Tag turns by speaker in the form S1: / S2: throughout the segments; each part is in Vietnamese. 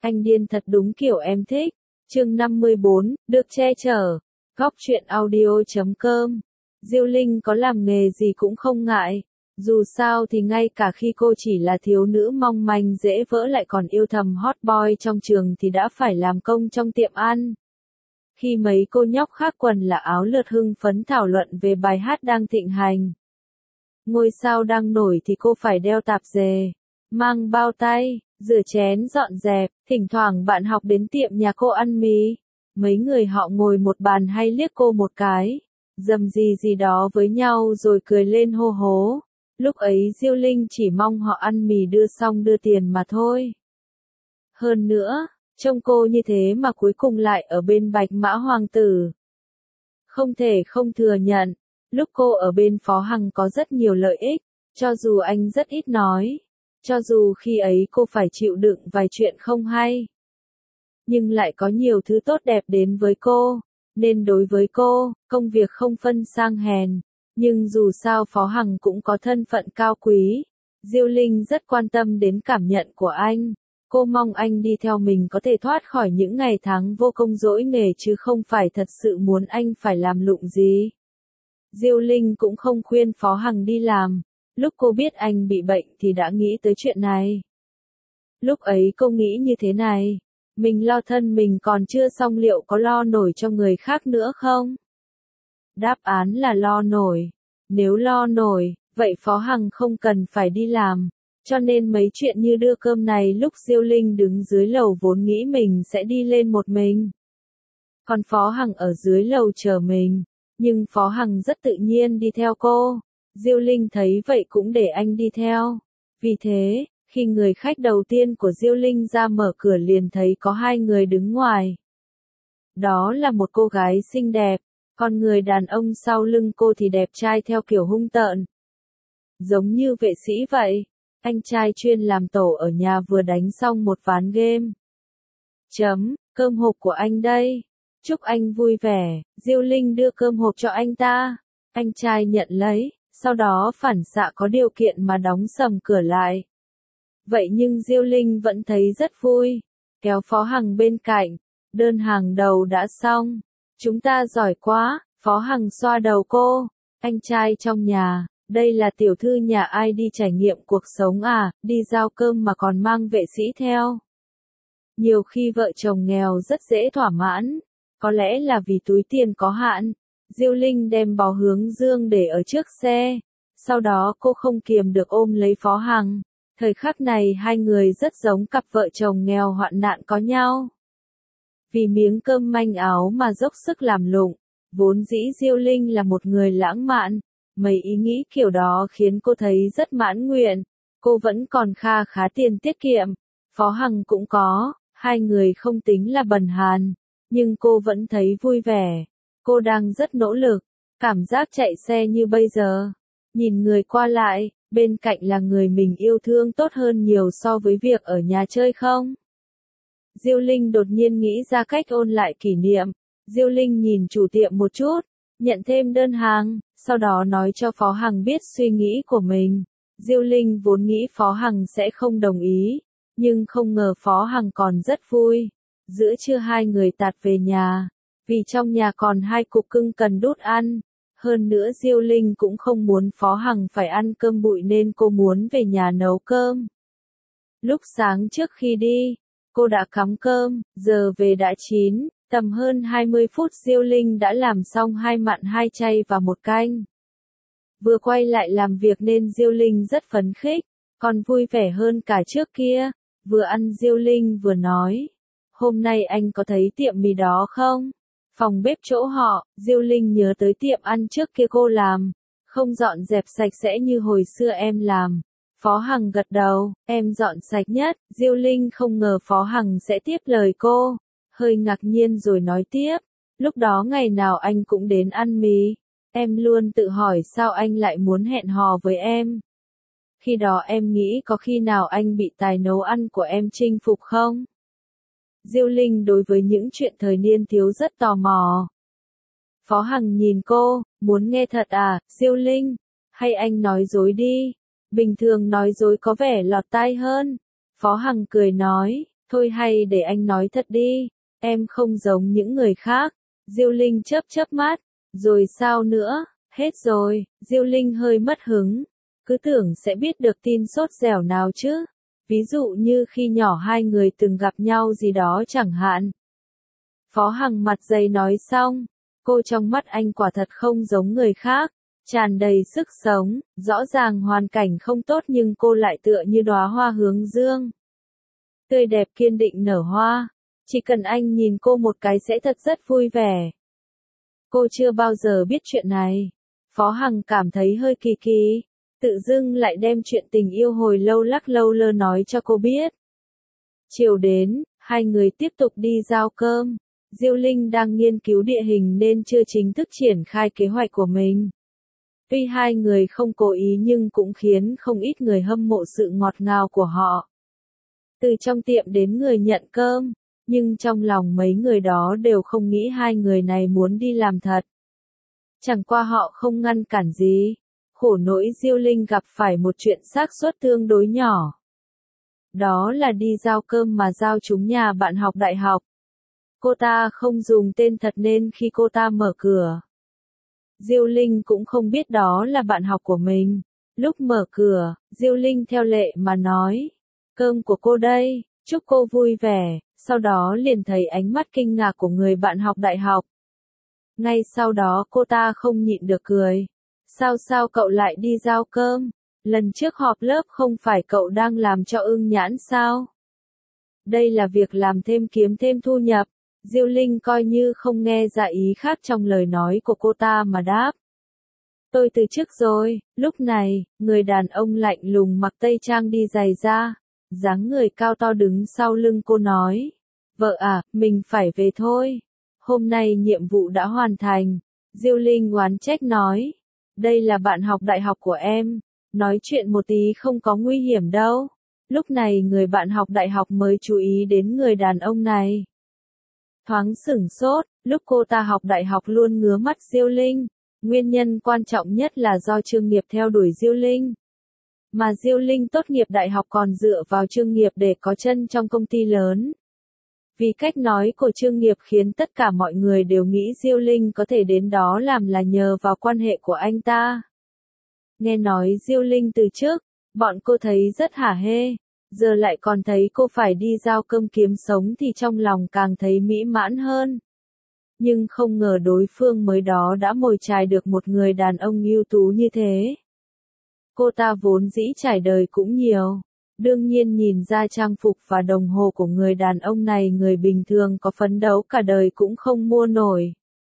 S1: Anh điên thật đúng kiểu em thích. Chương 54, được che chở. Góc truyện audio.com. Diêu Linh có làm nghề gì cũng không ngại. Dù sao thì ngay cả khi cô chỉ là thiếu nữ mong manh dễ vỡ lại còn yêu thầm hot boy trong trường thì đã phải làm công trong tiệm ăn. Khi mấy cô nhóc khác quần là áo lượt hưng phấn thảo luận về bài hát đang thịnh hành. Ngôi sao đang nổi thì cô phải đeo tạp dề, mang bao tay, rửa chén dọn dẹp, thỉnh thoảng bạn học đến tiệm nhà cô ăn mì. Mấy người họ ngồi một bàn hay liếc cô một cái, dầm gì đó với nhau rồi cười lên hô hố. Lúc ấy Diêu Linh chỉ mong họ ăn mì đưa xong đưa tiền mà thôi. Hơn nữa, trông cô như thế mà cuối cùng lại ở bên Bạch Mã Hoàng tử. Không thể không thừa nhận, lúc cô ở bên Phó Hằng có rất nhiều lợi ích, cho dù anh rất ít nói, cho dù khi ấy cô phải chịu đựng vài chuyện không hay. Nhưng lại có nhiều thứ tốt đẹp đến với cô, nên đối với cô, công việc không phân sang hèn. Nhưng dù sao Phó Hằng cũng có thân phận cao quý, Diêu Linh rất quan tâm đến cảm nhận của anh. Cô mong anh đi theo mình có thể thoát khỏi những ngày tháng vô công dỗi nghề chứ không phải thật sự muốn anh phải làm lụng gì. Diêu Linh cũng không khuyên Phó Hằng đi làm, lúc cô biết anh bị bệnh thì đã nghĩ tới chuyện này. Lúc ấy cô nghĩ như thế này, mình lo thân mình còn chưa xong liệu có lo nổi cho người khác nữa không? Đáp án là lo nổi. Nếu lo nổi, vậy Phó Hằng không cần phải đi làm. Cho nên mấy chuyện như đưa cơm này lúc Diêu Linh đứng dưới lầu vốn nghĩ mình sẽ đi lên một mình. Còn Phó Hằng ở dưới lầu chờ mình. Nhưng Phó Hằng rất tự nhiên đi theo cô. Diêu Linh thấy vậy cũng để anh đi theo. Vì thế, khi người khách đầu tiên của Diêu Linh ra mở cửa liền thấy có hai người đứng ngoài. Đó là một cô gái xinh đẹp, còn người đàn ông sau lưng cô thì đẹp trai theo kiểu hung tợn. Giống như vệ sĩ vậy. Anh trai chuyên làm tổ ở nhà vừa đánh xong một ván game. Cơm hộp của anh đây. Chúc anh vui vẻ. Diêu Linh đưa cơm hộp cho anh ta. Anh trai nhận lấy, sau đó phản xạ có điều kiện mà đóng sầm cửa lại. Vậy nhưng Diêu Linh vẫn thấy rất vui. Kéo Phó Hằng bên cạnh. Đơn hàng đầu đã xong. Chúng ta giỏi quá. Phó Hằng xoa đầu cô. Anh trai trong nhà. Đây là tiểu thư nhà ai đi trải nghiệm cuộc sống à, đi giao cơm mà còn mang vệ sĩ theo. Nhiều khi vợ chồng nghèo rất dễ thỏa mãn, có lẽ là vì túi tiền có hạn. Diêu Linh đem bó hướng dương để ở trước xe, sau đó cô không kiềm được ôm lấy Phó Hằng. Thời khắc này hai người rất giống cặp vợ chồng nghèo hoạn nạn có nhau. Vì miếng cơm manh áo mà dốc sức làm lụng, vốn dĩ Diêu Linh là một người lãng mạn. Mấy ý nghĩ kiểu đó khiến cô thấy rất mãn nguyện. Cô vẫn còn kha khá tiền tiết kiệm. Phó Hằng cũng có, hai người không tính là bần hàn. Nhưng cô vẫn thấy vui vẻ. Cô đang rất nỗ lực. Cảm giác chạy xe như bây giờ. Nhìn người qua lại, bên cạnh là người mình yêu thương tốt hơn nhiều so với việc ở nhà chơi không? Diêu Linh đột nhiên nghĩ ra cách ôn lại kỷ niệm. Diêu Linh nhìn chủ tiệm một chút. Nhận thêm đơn hàng, sau đó nói cho Phó Hằng biết suy nghĩ của mình. Diêu Linh vốn nghĩ Phó Hằng sẽ không đồng ý, nhưng không ngờ Phó Hằng còn rất vui. Giữa trưa hai người tạt về nhà, vì trong nhà còn hai cục cưng cần đút ăn. Hơn nữa Diêu Linh cũng không muốn Phó Hằng phải ăn cơm bụi nên cô muốn về nhà nấu cơm. Lúc sáng trước khi đi, cô đã cắm cơm, giờ về đã chín. Tầm hơn 20 phút Diêu Linh đã làm xong 2 mặn 2 chay và 1 canh. Vừa quay lại làm việc nên Diêu Linh rất phấn khích, còn vui vẻ hơn cả trước kia. Vừa ăn Diêu Linh vừa nói, hôm nay anh có thấy tiệm mì đó không? Phòng bếp chỗ họ, Diêu Linh nhớ tới tiệm ăn trước kia cô làm, không dọn dẹp sạch sẽ như hồi xưa em làm. Phó Hằng gật đầu, em dọn sạch nhất. Diêu Linh không ngờ Phó Hằng sẽ tiếp lời cô. Hơi ngạc nhiên rồi nói tiếp, lúc đó ngày nào anh cũng đến ăn mì, em luôn tự hỏi sao anh lại muốn hẹn hò với em. Khi đó em nghĩ có khi nào anh bị tài nấu ăn của em chinh phục không? Diêu Linh đối với những chuyện thời niên thiếu rất tò mò. Phó Hằng nhìn cô, muốn nghe thật à, Diêu Linh? Hay anh nói dối đi? Bình thường nói dối có vẻ lọt tai hơn. Phó Hằng cười nói, Thôi hay để anh nói thật đi, em không giống những người khác. Diêu Linh chớp chớp mắt, rồi sao nữa, hết rồi. Diêu Linh hơi mất hứng, cứ tưởng sẽ biết được tin sốt dẻo nào chứ. Ví dụ như khi nhỏ hai người từng gặp nhau gì đó chẳng hạn. Phó Hằng mặt dày nói xong, cô trong mắt anh quả thật không giống người khác, tràn đầy sức sống, rõ ràng hoàn cảnh không tốt nhưng cô lại tựa như đóa hoa hướng dương. Tươi đẹp kiên định nở hoa, chỉ cần anh nhìn cô một cái sẽ thật rất vui vẻ. Cô chưa bao giờ biết chuyện này. Phó Hằng cảm thấy hơi kỳ kỳ, tự dưng lại đem chuyện tình yêu hồi lâu lắc lâu lơ nói cho cô biết. Chiều đến, hai người tiếp tục đi giao cơm. Diêu Linh đang nghiên cứu địa hình nên chưa chính thức triển khai kế hoạch của mình. Tuy hai người không cố ý nhưng cũng khiến không ít người hâm mộ sự ngọt ngào của họ. Từ trong tiệm đến người nhận cơm, nhưng trong lòng mấy người đó đều không nghĩ hai người này muốn đi làm thật. Chẳng qua họ không ngăn cản gì. Khổ nỗi Diêu Linh gặp phải một chuyện xác suất tương đối nhỏ. Đó là đi giao cơm mà giao trúng nhà bạn học đại học. Cô ta không dùng tên thật nên khi cô ta mở cửa, Diêu Linh cũng không biết đó là bạn học của mình. Lúc mở cửa, Diêu Linh theo lệ mà nói, cơm của cô đây, chúc cô vui vẻ, sau đó liền thấy ánh mắt kinh ngạc của người bạn học đại học. Ngay sau đó cô ta không nhịn được cười. Sao cậu lại đi giao cơm? Lần trước họp lớp không phải cậu đang làm cho Ưng Nhãn sao? Đây là việc làm thêm kiếm thêm thu nhập. Diêu Linh coi như không nghe ra ý khác trong lời nói của cô ta mà đáp. Tôi từ chức rồi. Lúc này, người đàn ông lạnh lùng mặc tây trang đi giày da, dáng người cao to đứng sau lưng cô nói. Vợ à, mình phải về thôi. Hôm nay nhiệm vụ đã hoàn thành. Diêu Linh oán trách nói. Đây là bạn học đại học của em. Nói chuyện một tí không có nguy hiểm đâu. Lúc này người bạn học đại học mới chú ý đến người đàn ông này. Thoáng sửng sốt, lúc cô ta học đại học luôn ngứa mắt Diêu Linh. Nguyên nhân quan trọng nhất là do Trương Nghiệp theo đuổi Diêu Linh. Mà Diêu Linh tốt nghiệp đại học còn dựa vào Trương Nghiệp để có chân trong công ty lớn. Vì cách nói của Trương Nghiệp khiến tất cả mọi người đều nghĩ Diêu Linh có thể đến đó làm là nhờ vào quan hệ của anh ta. Nghe nói Diêu Linh từ trước, bọn cô thấy rất hả hê. Giờ lại còn thấy cô phải đi giao cơm kiếm sống thì trong lòng càng thấy mỹ mãn hơn. Nhưng không ngờ đối phương mới đó đã mồi chài được một người đàn ông ưu tú như thế. Cô ta vốn dĩ trải đời cũng nhiều. Đương nhiên nhìn ra trang phục và đồng hồ của người đàn ông này người bình thường có phấn đấu cả đời cũng không mua nổi.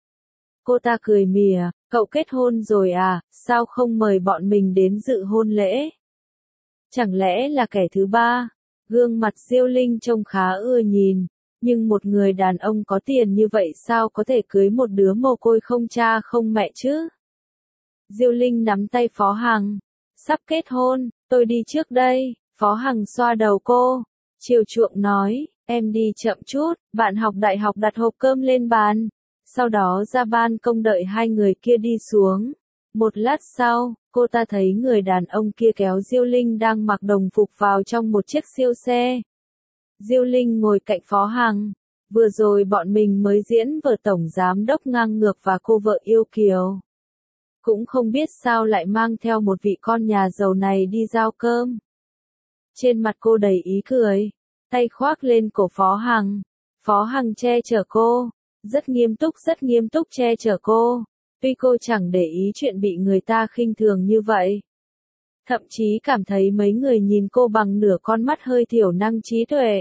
S1: Cô ta cười mỉa, cậu kết hôn rồi à, sao không mời bọn mình đến dự hôn lễ? Chẳng lẽ là kẻ thứ ba? Gương mặt Diêu Linh trông khá ưa nhìn, nhưng một người đàn ông có tiền như vậy sao có thể cưới một đứa mồ côi không cha không mẹ chứ? Diêu Linh nắm tay Phó Hằng. Sắp kết hôn, tôi đi trước đây. Phó Hằng xoa đầu cô, chiều chuộng nói, em đi chậm chút. Bạn học đại học đặt hộp cơm lên bàn, sau đó ra ban công đợi hai người kia đi xuống. Một lát sau, cô ta thấy người đàn ông kia kéo Diêu Linh đang mặc đồng phục vào trong một chiếc siêu xe. Diêu Linh ngồi cạnh Phó Hằng. Vừa rồi bọn mình mới diễn vở tổng giám đốc ngang ngược và cô vợ yêu kiều. Cũng không biết sao lại mang theo một vị con nhà giàu này đi giao cơm. Trên mặt cô đầy ý cười, tay khoác lên cổ Phó Hằng. Phó Hằng che chở cô, rất nghiêm túc che chở cô. Tuy cô chẳng để ý chuyện bị người ta khinh thường như vậy. Thậm chí cảm thấy mấy người nhìn cô bằng nửa con mắt hơi thiểu năng trí tuệ.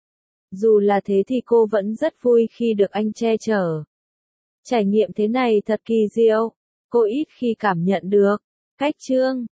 S1: Dù là thế thì cô vẫn rất vui khi được anh che chở. Trải nghiệm thế này thật kỳ diệu, cô ít khi cảm nhận được. Cách chương